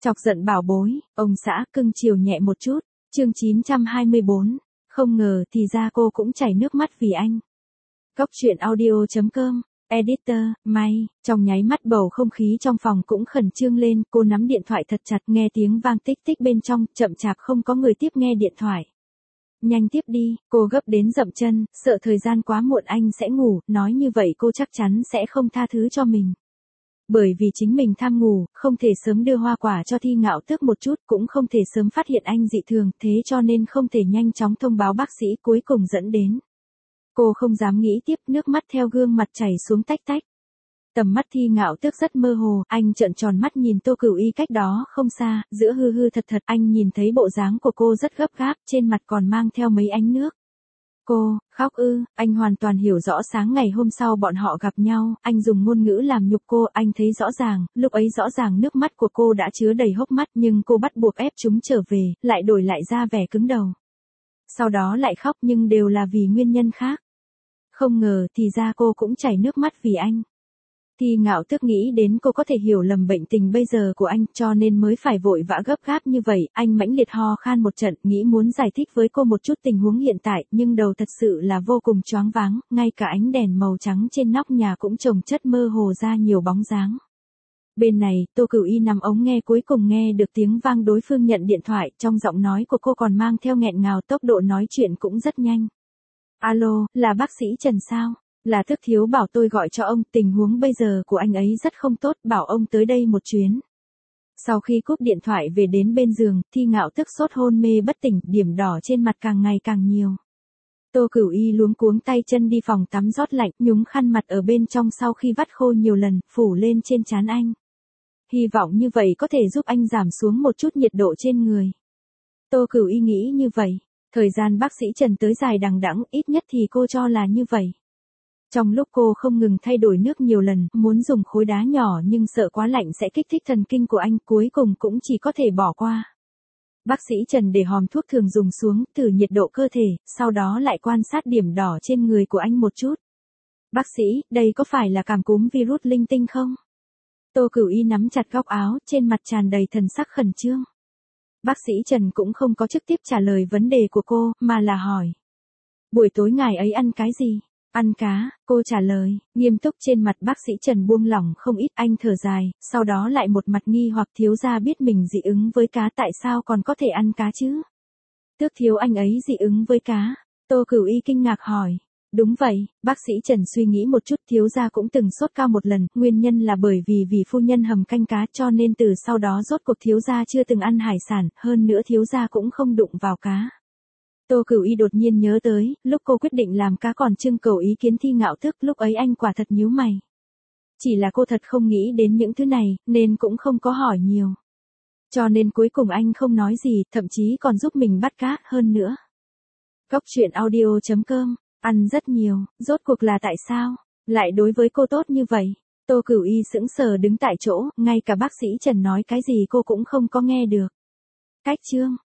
Chọc giận bảo bối, ông xã cưng chiều nhẹ một chút. Chương 924. Không ngờ thì ra cô cũng chảy nước mắt vì anh. Góc truyện audio.com. Editor, May. Trong nháy mắt bầu không khí trong phòng cũng khẩn trương lên, cô nắm điện thoại thật chặt, nghe tiếng vang tích tích bên trong, chậm chạp không có người tiếp nghe điện thoại. Nhanh tiếp đi, cô gấp đến dậm chân, sợ thời gian quá muộn anh sẽ ngủ, nói như vậy cô chắc chắn sẽ không tha thứ cho mình. Bởi vì chính mình tham ngủ, không thể sớm đưa hoa quả cho Thi Ngạo Tước một chút, cũng không thể sớm phát hiện anh dị thường, thế cho nên không thể nhanh chóng thông báo bác sĩ, cuối cùng dẫn đến. Cô không dám nghĩ tiếp, nước mắt theo gương mặt chảy xuống tách tách. Tầm mắt Thi Ngạo Tước rất mơ hồ, anh trợn tròn mắt nhìn Tô Cửu Y cách đó không xa, giữa hư hư thật thật, anh nhìn thấy bộ dáng của cô rất gấp gáp, trên mặt còn mang theo mấy ánh nước. Cô, khóc ư, anh hoàn toàn hiểu rõ sáng ngày hôm sau bọn họ gặp nhau, anh dùng ngôn ngữ làm nhục cô, anh thấy rõ ràng, lúc ấy rõ ràng nước mắt của cô đã chứa đầy hốc mắt nhưng cô bắt buộc ép chúng trở về, lại đổi lại ra vẻ cứng đầu. Sau đó lại khóc nhưng đều là vì nguyên nhân khác. Không ngờ thì ra cô cũng chảy nước mắt vì anh. Thi Ngạo Tước nghĩ đến cô có thể hiểu lầm bệnh tình bây giờ của anh cho nên mới phải vội vã gấp gáp như vậy, anh mãnh liệt ho khan một trận, nghĩ muốn giải thích với cô một chút tình huống hiện tại, nhưng đầu thật sự là vô cùng choáng váng, ngay cả ánh đèn màu trắng trên nóc nhà cũng chồng chất mơ hồ ra nhiều bóng dáng. Bên này, Tô Cửu Y nằm ống nghe cuối cùng nghe được tiếng vang đối phương nhận điện thoại, trong giọng nói của cô còn mang theo nghẹn ngào, tốc độ nói chuyện cũng rất nhanh. Alo, là bác sĩ Trần sao? Là Tước thiếu bảo tôi gọi cho ông, tình huống bây giờ của anh ấy rất không tốt, bảo ông tới đây một chuyến. Sau khi cúp điện thoại về đến bên giường, Thi Ngạo Tước sốt hôn mê bất tỉnh, điểm đỏ trên mặt càng ngày càng nhiều. Tô Cửu Y luống cuống tay chân đi phòng tắm rót lạnh, nhúng khăn mặt ở bên trong sau khi vắt khô nhiều lần, phủ lên trên trán anh. Hy vọng như vậy có thể giúp anh giảm xuống một chút nhiệt độ trên người. Tô Cửu Y nghĩ như vậy, thời gian bác sĩ Trần tới dài đằng đẵng, ít nhất thì cô cho là như vậy. Trong lúc cô không ngừng thay đổi nước nhiều lần, muốn dùng khối đá nhỏ nhưng sợ quá lạnh sẽ kích thích thần kinh của anh, cuối cùng cũng chỉ có thể bỏ qua. Bác sĩ Trần để hòm thuốc thường dùng xuống, thử nhiệt độ cơ thể, sau đó lại quan sát điểm đỏ trên người của anh một chút. Bác sĩ, đây có phải là cảm cúm virus linh tinh không? Tô Cửu Y nắm chặt góc áo, trên mặt tràn đầy thần sắc khẩn trương. Bác sĩ Trần cũng không có trực tiếp trả lời vấn đề của cô, mà là hỏi. Buổi tối ngày ấy ăn cái gì? Ăn cá, cô trả lời, nghiêm túc. Trên mặt bác sĩ Trần buông lỏng không ít, anh thở dài, sau đó lại một mặt nghi hoặc, thiếu gia biết mình dị ứng với cá tại sao còn có thể ăn cá chứ? Tước thiếu anh ấy dị ứng với cá. Tô Cửu Y kinh ngạc hỏi. Đúng vậy, bác sĩ Trần suy nghĩ một chút, thiếu gia cũng từng sốt cao một lần, nguyên nhân là bởi vì phu nhân hầm canh cá cho nên từ sau đó rốt cuộc thiếu gia chưa từng ăn hải sản, hơn nữa thiếu gia cũng không đụng vào cá. Tô Cửu Y đột nhiên nhớ tới, lúc cô quyết định làm cá còn trưng cầu ý kiến Thi Ngạo Tước, lúc ấy anh quả thật nhíu mày. Chỉ là cô thật không nghĩ đến những thứ này, nên cũng không có hỏi nhiều. Cho nên cuối cùng anh không nói gì, thậm chí còn giúp mình bắt cá hơn nữa. Góc truyện audio.com, ăn rất nhiều, rốt cuộc là tại sao? Lại đối với cô tốt như vậy? Tô Cửu Y sững sờ đứng tại chỗ, ngay cả bác sĩ Trần nói cái gì cô cũng không có nghe được. Cách chương.